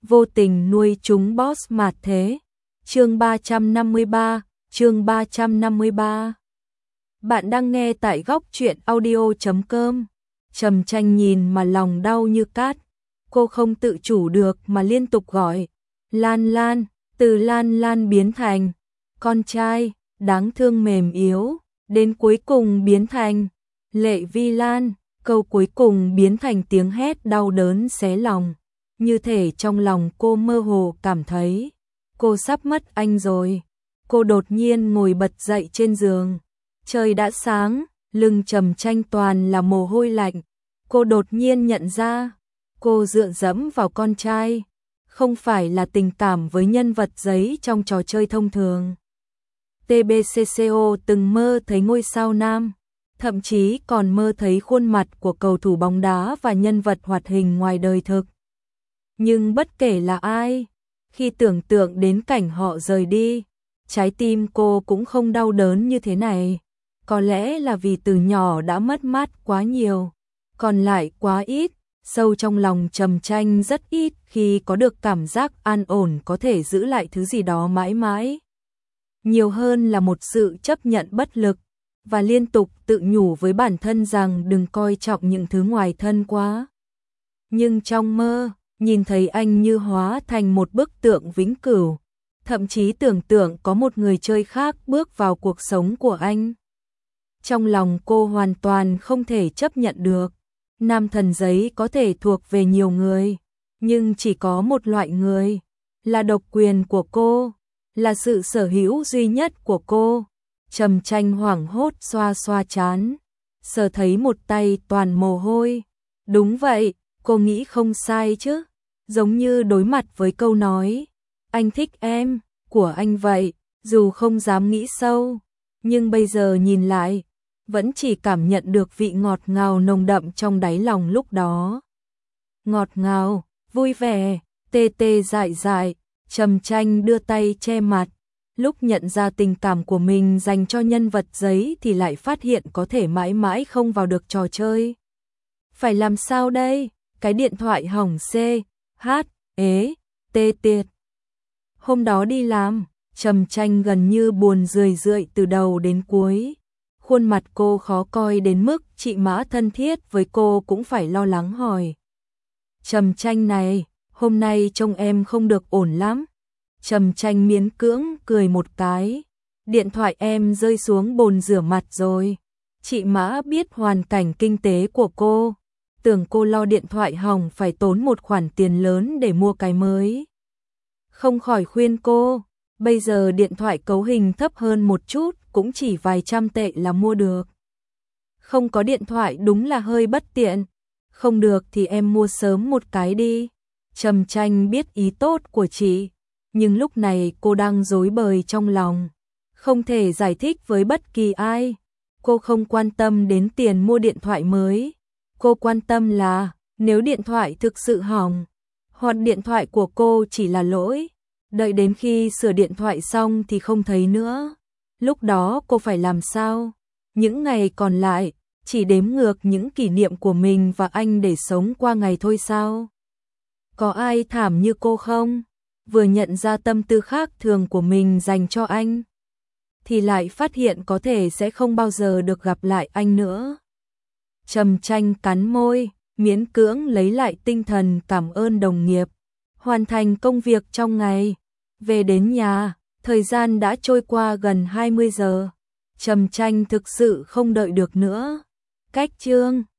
vô tình nuôi chúng boss mà thế. Chương 353, chương 353. Bạn đang nghe tại góc truyện audio.com. Trầm Tranh nhìn mà lòng đau như cát. Cô không tự chủ được mà liên tục gọi Lan Lan, từ Lan Lan biến thành con trai đáng thương mềm yếu, đến cuối cùng biến thành Lệ Vi Lan, câu cuối cùng biến thành tiếng hét đau đớn xé lòng. Như thể trong lòng cô mơ hồ cảm thấy cô sắp mất anh rồi. Cô đột nhiên ngồi bật dậy trên giường. Trời đã sáng, lưng Trầm Tranh toàn là mồ hôi lạnh. Cô đột nhiên nhận ra, cô dựa dẫm vào con trai, không phải là tình cảm với nhân vật giấy trong trò chơi thông thường. TBCCO từng mơ thấy ngôi sao nam, thậm chí còn mơ thấy khuôn mặt của cầu thủ bóng đá và nhân vật hoạt hình ngoài đời thực. Nhưng bất kể là ai, khi tưởng tượng đến cảnh họ rời đi, trái tim cô cũng không đau đớn như thế này. Có lẽ là vì từ nhỏ đã mất mát quá nhiều, còn lại quá ít. Sâu trong lòng Trầm Tranh rất ít khi có được cảm giác an ổn có thể giữ lại thứ gì đó mãi mãi. Nhiều hơn là một sự chấp nhận bất lực, và liên tục tự nhủ với bản thân rằng đừng coi trọng những thứ ngoài thân quá. Nhưng trong mơ, nhìn thấy anh như hóa thành một bức tượng vĩnh cửu, thậm chí tưởng tượng có một người chơi khác bước vào cuộc sống của anh. Trong lòng cô hoàn toàn không thể chấp nhận được. Nam thần giấy có thể thuộc về nhiều người, nhưng chỉ có một loại người, là độc quyền của cô, là sự sở hữu duy nhất của cô. Trầm Tranh hoảng hốt xoa xoa trán, sờ thấy một tay toàn mồ hôi. Đúng vậy, cô nghĩ không sai chứ, giống như đối mặt với câu nói anh thích em của anh vậy, dù không dám nghĩ sâu, nhưng bây giờ nhìn lại, vẫn chỉ cảm nhận được vị ngọt ngào nồng đậm trong đáy lòng lúc đó. Ngọt ngào, vui vẻ, tê tê dại dại. Trầm Tranh đưa tay che mặt. Lúc nhận ra tình cảm của mình dành cho nhân vật giấy thì lại phát hiện có thể mãi mãi không vào được trò chơi. Phải làm sao đây? Cái điện thoại hỏng C, H, ế, tê tiệt. Hôm đó đi làm, Trầm Tranh gần như buồn rười rượi từ đầu đến cuối. Khuôn mặt cô khó coi đến mức chị Mã thân thiết với cô cũng phải lo lắng hỏi. Trầm Tranh này, hôm nay trông em không được ổn lắm. Trầm Tranh miễn cưỡng cười một cái. Điện thoại em rơi xuống bồn rửa mặt rồi. Chị Mã biết hoàn cảnh kinh tế của cô. Tưởng cô lo điện thoại hỏng phải tốn một khoản tiền lớn để mua cái mới. Không khỏi khuyên cô, bây giờ điện thoại cấu hình thấp hơn một chút cũng chỉ vài trăm tệ là mua được. Không có điện thoại đúng là hơi bất tiện. Không được thì em mua sớm một cái đi. Trầm Tranh biết ý tốt của chị, nhưng lúc này cô đang rối bời trong lòng, không thể giải thích với bất kỳ ai. Cô không quan tâm đến tiền mua điện thoại mới. Cô quan tâm là nếu điện thoại thực sự hỏng, hoặc điện thoại của cô chỉ là lỗi, đợi đến khi sửa điện thoại xong thì không thấy nữa. Lúc đó cô phải làm sao? Những ngày còn lại, chỉ đếm ngược những kỷ niệm của mình và anh để sống qua ngày thôi sao? Có ai thảm như cô không? Vừa nhận ra tâm tư khác thường của mình dành cho anh, thì lại phát hiện có thể sẽ không bao giờ được gặp lại anh nữa. Trầm Tranh cắn môi, miễn cưỡng lấy lại tinh thần cảm ơn đồng nghiệp. Hoàn thành công việc trong ngày. Về đến nhà, thời gian đã trôi qua gần 20 giờ. Trầm Tranh thực sự không đợi được nữa. Cách chương